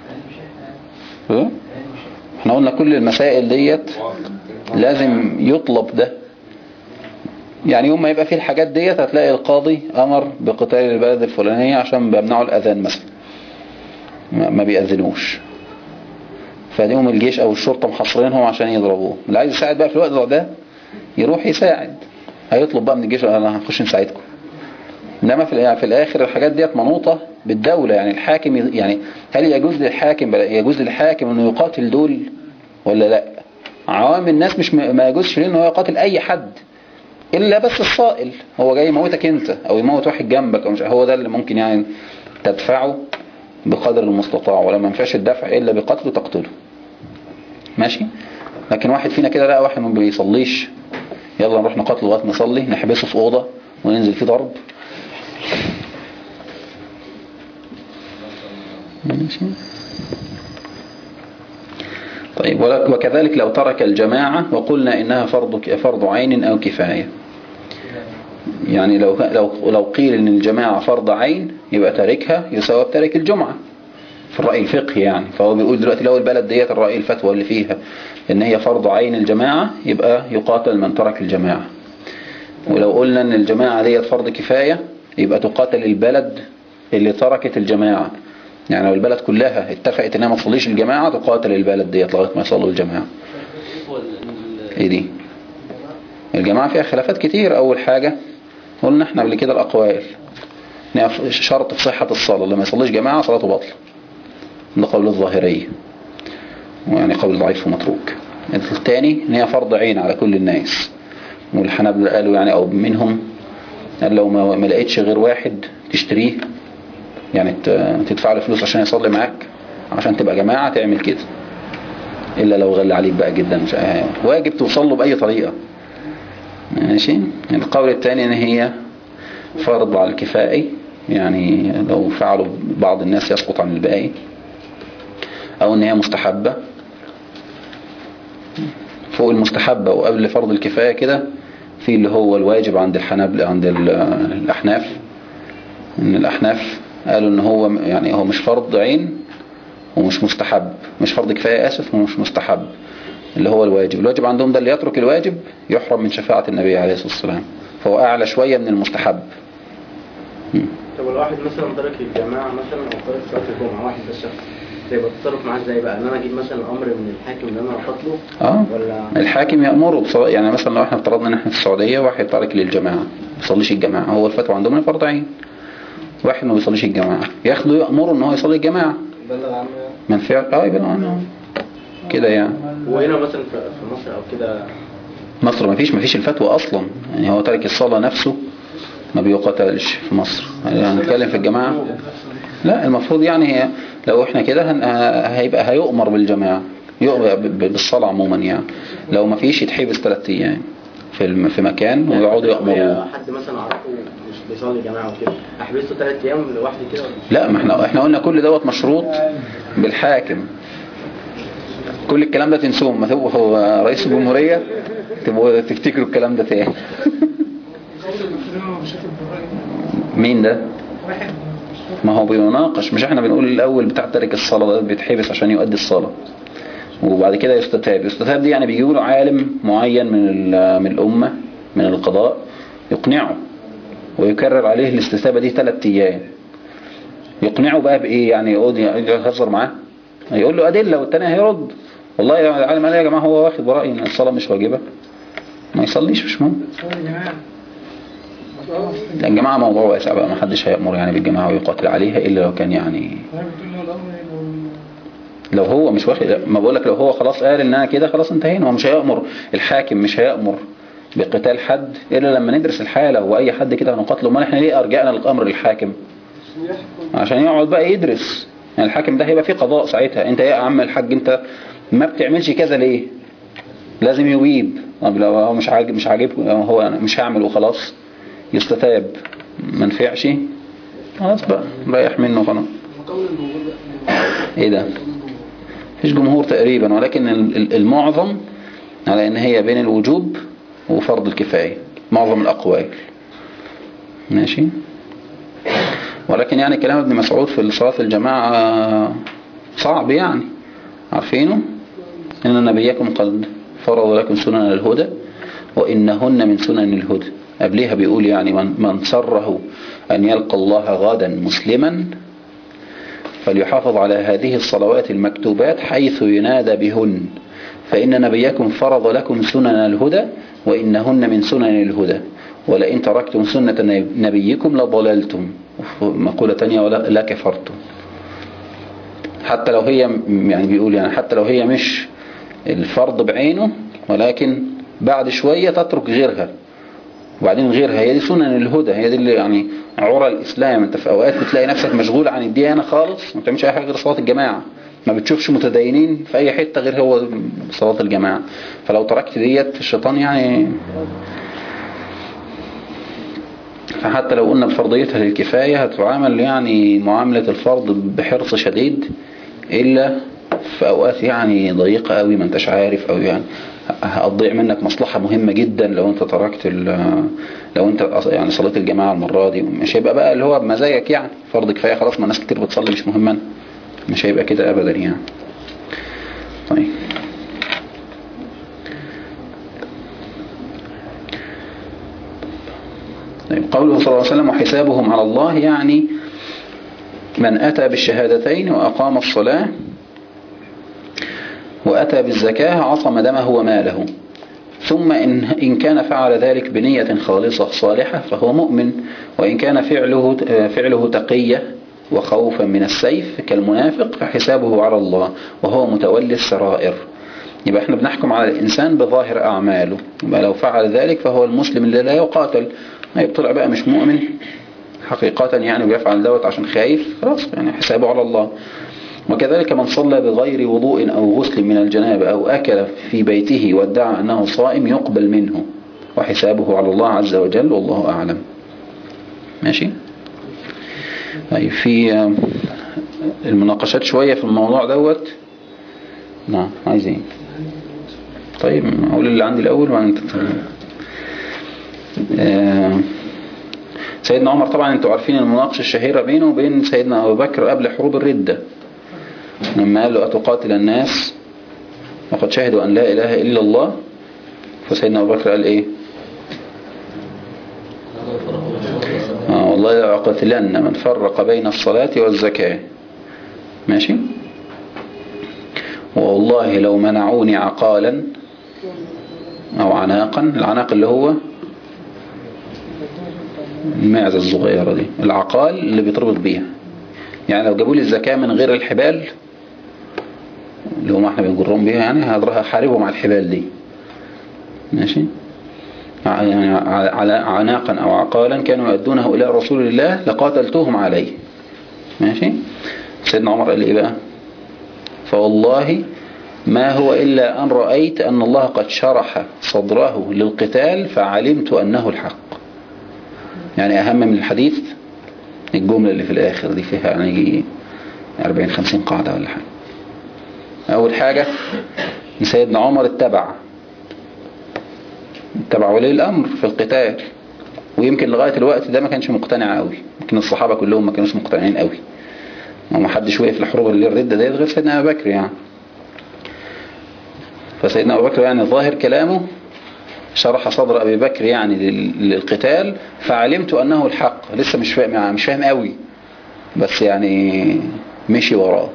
S1: اه احنا قلنا كل المسائل ديت لازم يطلب ده، يعني يوم ما يبقى فيه الحاجات ديت هتلاقي القاضي أمر بقتال البلد الفلانية عشان بيمنعوا الأذان مثلا، ما بيأذنوش، فديهم الجيش أو الشرطة محصرينهم عشان يضربوه. اللي عايز يساعد بقى في الوقت ده يروح يساعد، هيطلب بقى من الجيش أنا هنخش نساعدكم. إنما في يعني في الآخر الحاجات ديت منوطة بالدولة، يعني الحاكم يعني هل يجوز للحاكم يجوز للحاكم إنه يقاتل دول ولا لا؟ عوام الناس مش ما يجوزش ليه إنه يقاتل أي حد إلا بس الصائل، هو جاي يموتك أنت أو يموت واحد جنبك أو مش، هو ده اللي ممكن يعني تدفعه بقدر المستطاع، ولا ما ينفعش الدفع إلا بقتله تقتله. ماشي. لكن واحد فينا كده لا، واحد ما بيصليش يلا نروح نقاتله لغايه نصلي، نحبسه في أوضة وننزل فيه ضرب. ماشي. طيب وكذلك لو ترك الجماعة وقلنا إنها فرض فرض عين أو كفاية، يعني لو لو لو قيل إن الجماعة فرض عين يبقى تاركها يساوي بتارك الجمعة في الرأي الفقهي يعني. فهو بيقول دلوقتي لو البلد ديت الرأي الفتوى اللي فيها إن هي فرض عين الجماعة يبقى يقاتل من ترك الجماعة، ولو قلنا إن الجماعة ديت فرض كفاية يبقى تقاتل البلد اللي تركت الجماعة. يعني لو البلد كلها اتفقت انها ما تصليش الجماعة تقاتل البلد ديت لغايه ما يصلوا الجماعة. ايه دي الجماعة فيها خلافات كتير. اول حاجة قلنا احنا قبل كده الاقوال شرط في صحة الصلاة لما يصليش جماعة صلاته باطلة، ده قول الظاهرية يعني قول ضعيف ومتروك. الثاني ان هي فرض عين على كل الناس، والحنابلة قالوا يعني او منهم قال لو ما لقيتش غير واحد تشتريه يعني تدفع له فلوس عشان يصلي معاك عشان تبقى جماعة تعمل كده، إلا لو غلى عليك بقى جدا مش واجب توصل له بأي طريقة. ماشي. القول الثاني ان هي فرض على الكفائي، يعني لو فعلوا بعض الناس يسقط عن الباقي، او ان هي مستحبة فوق المستحبة وقبل فرض الكفاية كده في اللي هو الواجب عند الحنابلة عند الأحناف. ان الأحناف قالوا ان هو يعني هو مش فرض عين ومش مستحب، مش فرض كفاية اسف ومش مستحب، اللي هو الواجب. الواجب عندهم ده اللي يترك الواجب يحرم من شفاعة النبي عليه الصلاة والسلام، فهو اعلى شوية من المستحب.
S8: طب الواحد مثلا ترك الجماعة مثلا او ترك صلاة الجمعة واحد بس شخص، يبقى تتصرف معاه ازاي بقى؟ ان انا اجيب مثلا امر من الحاكم ان انا اقتله
S1: اه
S8: ولا
S1: الحاكم يأمره بصلاة؟ يعني مثلا لو احنا افترضنا ان احنا في السعودية واحد تارك للجماعة ما يصليش الجماعة، هو الفتوى عندهم ان فرض عين، واحد ما بيصليش الجماعة ياخده يأمره ان هو يصلي الجماعة
S8: يبلغ عنه
S1: من فعل اه يبلغ عنه كده يعني.
S8: وهنا مثلا في مصر او كده
S1: مصر ما فيش ما فيش الفتوى اصلا، يعني هو تارك الصلاة نفسه ما بيقاتلش في مصر. يعني هنتكلم في الجماعة لا، المفروض يعني هي لو احنا كده هيبقى هيؤمر بالجماعة يؤمر بالصلاة عموما يعني. لو ما فيش يتحبس ثلاث ايام في في مكان ويقعدوا يأمروا.
S8: حد مثلا اعرفه مش بيصلي جماعة وكده احبسه ثلاث ايام لوحدي كده؟
S1: لا، ما احنا احنا قلنا كل دوت مشروط بالحاكم. كل الكلام ده تنسوه، ما تبقوا هو رئيس الجمهورية تبقوا تفتكروا الكلام ده تاني. مين ده؟ ما هو بيناقش، مش احنا بنقول الاول بتاع تارك الصلاة ده بيتحبس عشان يؤدي الصلاة وبعد كده يستتاب. يستتاب دي يعني بيجيبوا له عالم معين من من الأمة من القضاء يقنعه ويكرر عليه الاستتابة دي ثلاث ايام. يقنعه بقى بايه يعني؟ يقعد يهزر معاه يقول له أدلة والتاني هيرد والله يا العالم قال يا جماعة هو واخد برأي ان الصلاة مش واجبة ما يصليش مش مهم. الجماعة موضوع واسع بقى، ما حدش هيأمر يعني بالجماعة ويقاتل عليها إلا لو كان يعني لو هو مش واخد. ما بقولك لو هو خلاص قال انها كده خلاص انتهينا. هو مش هيأمر الحاكم مش هيأمر بقتال حد إلا لما ندرس الحالة واي حد كده هنقاتله. ما احنا ليه أرجعنا الأمر للحاكم؟ عشان يقعد بقى يدرس. يعني الحاكم ده هيبقى فيه قضاء ساعتها. انت يا عم الحاج انت ما بتعملش كذا ليه؟ لازم يويب. طب لو هو مش عاجب مش عاجب هو مش هعمل وخلاص يستتاب ما نفعش خلاص بقى ريح منه خلاص. ايه ده؟ مفيش جمهور تقريبا، ولكن المعظم على ان هي بين الوجوب وفرض الكفاية، معظم الاقوال. ماشي. ولكن يعني كلام ابن مسعود في صلاة الجماعة صعب يعني، عارفينه؟ إن نبيكم قد فرض لكم سنن الهدى وإنهن من سنن الهدى. قبليها بيقول يعني من, من سره أن يلقى الله غدا مسلما فليحافظ على هذه الصلوات المكتوبات حيث ينادى بهن، فإن نبيكم فرض لكم سنن الهدى وإنهن من سنن الهدى، ولئن تركتم سنة نبيكم لضللتم. مقولة تانية ولا لا كفرتم. حتى لو هي يعني بيقول يعني حتى لو هي مش الفرض بعينه، ولكن بعد شوية تترك غيرها وبعدين غيرها، هي دي سنن الهدى، هي دي اللي يعني عرى الإسلام. انت في أوقات بتلاقي نفسك مشغول عن الديانة خالص، ما بتعملش أي حاجة غير صلاة الجماعة، ما بتشوفش متدينين في أي حتة غير هو صلاة الجماعة. فلو تركت ديت الشيطان يعني. فحتى لو قلنا بفرضيتها للكفاية هتعامل يعني معاملة الفرض بحرص شديد، إلا في أوقات يعني ضيقة قوي ما انتش عارف، أو يعني هتضيع منك مصلحة مهمة جدا لو انت تركت لو انت يعني صليت الجماعة المرة دي. مش هيبقى بقى اللي هو بمزاجك يعني فرض كفاية خلاص، ما ناس كتير بتصلي مش مهما، مش هيبقى كده أبدا يعني. طيب طيب قوله صلى الله عليه وسلم وحسابهم على الله، يعني من أتى بالشهادتين وأقام الصلاة وأتى بالزكاة عصم دمه وماله، ثم إن, إن كان فعل ذلك بنية خالصة صالحة فهو مؤمن، وإن كان فعله, فعله تقية وخوفا من السيف كالمنافق فحسابه على الله وهو متولي السرائر. يبقى احنا بنحكم على الإنسان بظاهر أعماله، يبقى لو فعل ذلك فهو المسلم اللي لا يقاتل. طلع بقى مش مؤمن حقيقة يعني ويفعل دوت عشان خايف، خلاص يعني حسابه على الله. وكذلك من صلى بغير وضوء أو غسل من الجنابة أو أكل في بيته وادعى أنه صائم يقبل منه وحسابه على الله عز وجل والله أعلم. ماشي. طيب في المناقشات شوية في الموضوع دوت. نعم عايزين. طيب أقول اللي عندي الأول وأنت. آه سيدنا عمر طبعا انتوا عارفين المناقشة الشهيرة بينه وبين سيدنا أبو بكر قبل حروب الردة، لما قال له أتقاتل الناس وقد شهدوا أن لا إله إلا الله، فسيدنا أبو بكر قال إيه؟ آه والله لأقاتلن من فرق بين الصلاة والزكاة. ماشي. والله لو منعوني عقالا أو عناقا، العناق اللي هو المعزة الصغيرة دي، العقال اللي بيتربط بيها، يعني لو جابوا لي الزكاة من غير الحبال اللي هم احنا بنجرهم بيها يعني هحاربهم على الحبال دي. ماشي. يعني على عناقا او عقالا كانوا يؤدونه الى رسول الله لقاتلتهم عليه. ماشي. سيدنا عمر قال ايه بقى؟ فوالله ما هو إلا أن رأيت أن الله قد شرح صدره للقتال فعلمت أنه الحق. يعني أهم من الحديث الجملة اللي في الآخر دي، فيها يعني أربعين خمسين قاعدة ولا حاجة. أول حاجة سيدنا عمر اتبع اتبع ولي الأمر في القتال، ويمكن لغاية الوقت ده ما كانش مقتنع قوي، يمكن الصحابة كلهم ما كانوش مقتنعين قوي، وما حدش وقف الحروب اللي الردة ديت غير سيدنا أبو بكر يعني. فسيدنا أبو بكر يعني ظاهر كلامه شرح صدر أبي بكر يعني للقتال فعلمت أنه الحق. لسه مش فاهم مش فاهم قوي، بس يعني مشي وراه.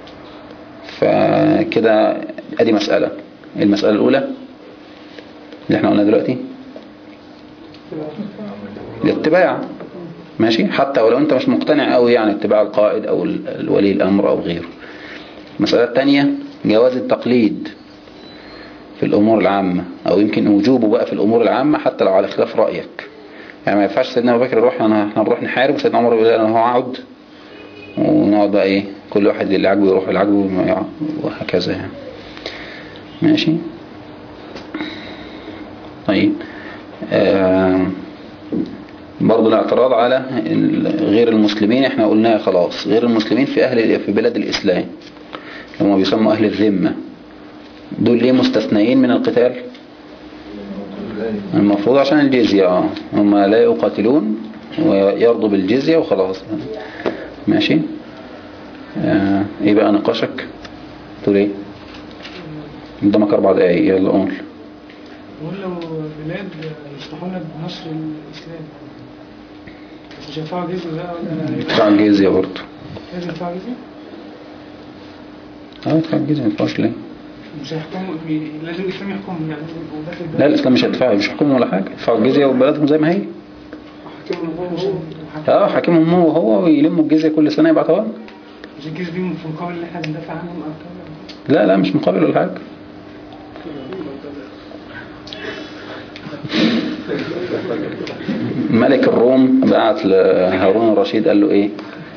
S1: فكده ادي مسألة. المسألة الأولى اللي احنا قلنا دلوقتي الاتباع. ماشي. حتى ولو انت مش مقتنع قوي يعني اتباع القائد او الولي الأمر او غيره. المسألة الثانية جواز التقليد في الأمور العامة، أو يمكن وجوبه بقى في الأمور العامة حتى لو على خلاف رأيك. يعني ما ينفعش سيدنا أبو بكر يروح احنا هنروح نحارب وسيدنا عمر يقول أنا هقعد ونقعد بقى إيه كل واحد اللي عجبه يروح العجبه وهكذا يعني. ماشي. طيب آه برضو الاعتراض على غير المسلمين، احنا قلناها خلاص، غير المسلمين في اهل في بلاد الاسلام هم بيسموا اهل الذمة، دول ليه مستثنين من القتال؟ المفروض عشان الجزية اه هم لا يقاتلون ويرضوا بالجزية وخلاص. ماشي. آه. ايه بقى نقاشك؟ تقول ايه؟ قدامك اربع دقايق، يلا قول.
S6: بقول لو بلاد يسمحونا بنشر الإسلام بس مش هيدفعوا جزية بقى ولا
S1: يدفع الجزية برضه.
S6: لازم يدفعوا جزية؟
S1: اه يدفع الجزية، ما يدفعوش ليه؟
S6: مش هيحكموا، لازم الإسلام يحكمهم يعني يبقوا داخل البلد.
S1: لا الإسلام مش هيدفعوا، مش هيحكموا ولا حاجة، يدفعوا الجزية وبلدهم زي ما هي.
S6: حاكمهم هو مش
S1: اه حاكمهم هو وهو ويلموا الجزية كل سنة يبعتوها.
S6: مش الجزية دي في مقابل اللي احنا بندافع عنهم أو كده؟
S1: لا لا مش مقابل ولا حاجة. ملك الروم بعت لهارون الرشيد قال له ايه؟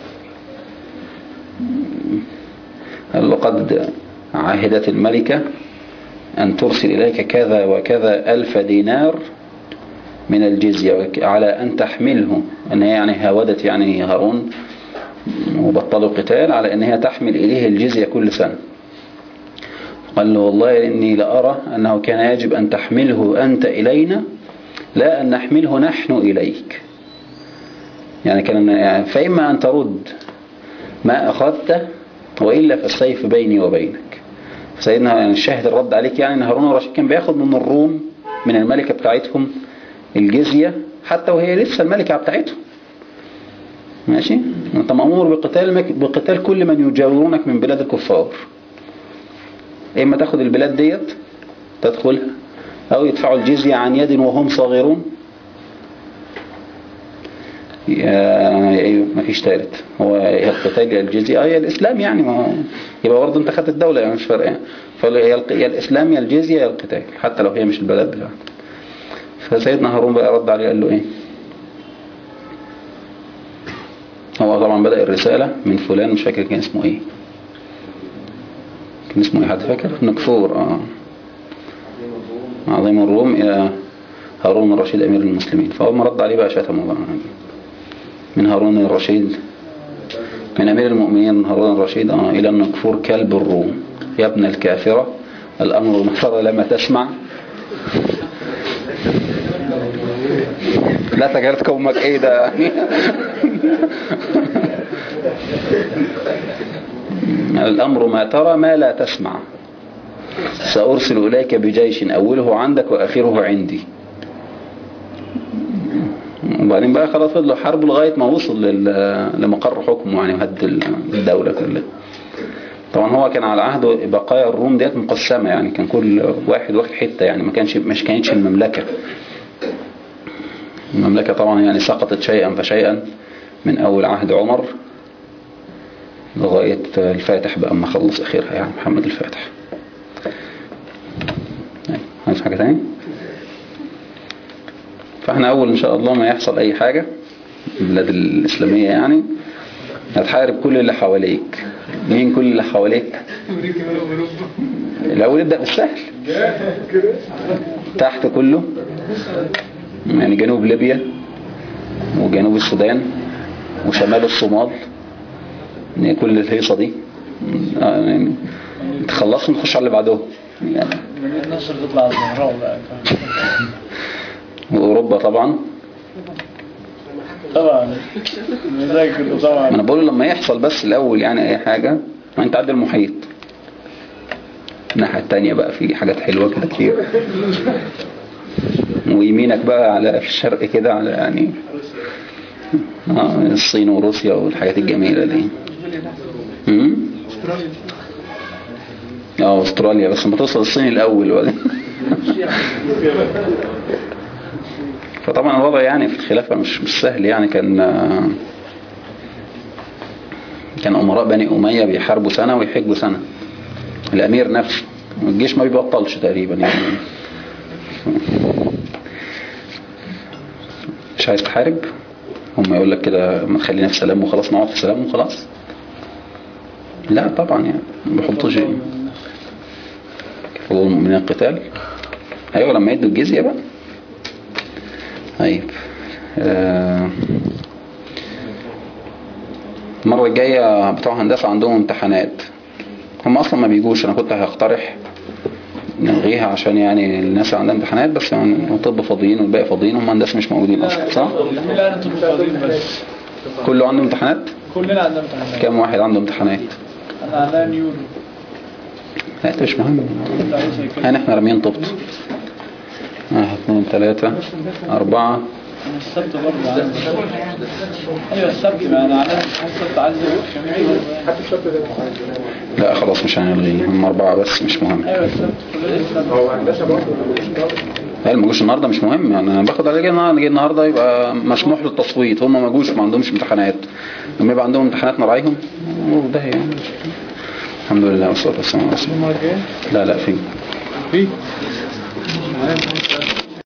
S1: قال له قد عهدت الملكة أن ترسل إليك كذا وكذا ألف دينار من الجزية على أن تحمله، أن هي يعني هاودت يعني هارون وبطلوا قتال على أن هي تحمل إليه الجزية كل سنة. قال له والله إني لأرى أنه كان يجب أن تحمله أنت إلينا لا أن نحمله نحن إليك. يعني كان يعني فإما أن ترد ما أخذته وإلا فالسيف بيني وبينك. سيدنا يعني الشاهد الرد عليك يعني أن هارون الرشيد كان بياخد من الروم من الملكة بتاعتهم الجزية حتى وهي لسه الملكة بتاعتهم. ماشي؟ أنت مأمور بقتال بقتال كل من يجاورونك من بلاد الكفار. إما تاخد البلاد ديت تدخلها أو يدفعوا الجزية عن يد وهم صاغرون. ايوه ما فيش ثالث، هو القتال يا الجزية يا الإسلام يعني، ما هو يبقى برضه أنت خدت الدولة يعني مش فرق يعني، فيا الإسلام يا الجزية يا القتال حتى لو هي مش البلد بتاعته. فسيدنا هارون بقى رد عليه قال له ايه؟ هو طبعا بدأ الرسالة من فلان مش فاكر كان اسمه ايه، كان اسمه ايه حد فاكر؟ نكفور اه عظيم الروم إلى هارون الرشيد أمير المسلمين. فأول ما رد عليه بقى شتمه بقى من هارون الرشيد من أمير المؤمنين هارون الرشيد آه إلى النكفور كلب الروم يا ابن الكافرة الأمر مفر لما تسمع لا تجارت كومك ايه ده يعني الأمر ما ترى ما لا تسمع سأرسل إليك بجيش أوله عندك وآخره عندي. وبعدين بقى خلاص فضلوا حرب لغاية ما وصل لمقر حكمه يعني وهد الدولة كلها. طبعا هو كان على عهده بقايا الروم ديت مقسمة يعني كان كل واحد واخد حتة يعني ما كانش مش كانتش المملكة. المملكة طبعا يعني سقطت شيئا فشيئا من أول عهد عمر لغاية الفاتح بقى ما خلص آخرها يعني محمد الفاتح. عايز حاجة تاني؟ فاحنا أول إن شاء الله ما يحصل أي حاجة البلاد الإسلامية يعني هتحارب كل اللي حواليك. مين كل اللي حواليك؟ الأول ابدأ بالسهل تحت كله يعني جنوب ليبيا وجنوب السودان وشمال الصومال يعني كل الهيصة دي يعني تخلصوا نخش على اللي بعده يعني
S2: النصر تطلع على الزهراء بقى
S1: وأوروبا طبعا
S2: طبعا مذاكر طبعا.
S1: أنا بقول لما يحصل بس الأول يعني أي حاجة أنت عدى المحيط الناحية التانية بقى في حاجات حلوة كده كتير ويمينك بقى على في الشرق كده على يعني آه الصين وروسيا والحاجات الجميلة دي. امم اه استراليا بس ما توصل الصين الأول ولا فطبعا الوضع يعني في الخلافة مش مش سهل يعني كان كان أمراء بني أمية بيحاربوا سنة ويحجوا سنة الأمير نفسه الجيش ما بيبطلش تقريبا يعني. مش عايز تحارب هم يقول لك كده ما تخلينا في سلام وخلاص نقعد في سلام وخلاص. لا طبعا يعني ما بيحطوش كفوا من القتال. ايوه لما يدوا الجزية بقى. طيب آه، المرة الجاية بتوع هندسة عندهم امتحانات، هم اصلا ما بيجوش. انا كنت هقترح نلغيها عشان يعني الناس اللي عندها امتحانات بس، يعني طب فاضيين والباقي فاضيين، هم هندسة مش موجودين اصلا صح؟
S2: لا انتوا فاضيين بس.
S1: كله عنده امتحانات؟
S2: كلنا عندنا امتحانات.
S1: كم واحد عنده امتحانات؟
S2: انا عندنا نيورو.
S1: لا انت مش مهم، يعني احنا راميين طبط. واحد اثنين ثلاثة أربعة.
S2: انا السبت برضه عندي. ايوه السبت، ما انا عندي السبت عايز حتى السبت ده.
S1: لا خلاص مش هنلغيه، هم أربعة بس مش مهم.
S2: ايوه السبت كلنا السبت. هو هندسه برضه
S1: لا ما جوش النهارده مش مهم، يعني انا باخد على جاي النهارده يبقى مسموح للتصويت، هم ما جوش ما عندهمش امتحانات، لما يبقى عندهم امتحانات نراعيهم وده يعني. الحمد لله والصلاه والسلام على رسول الله. لا لا في
S2: في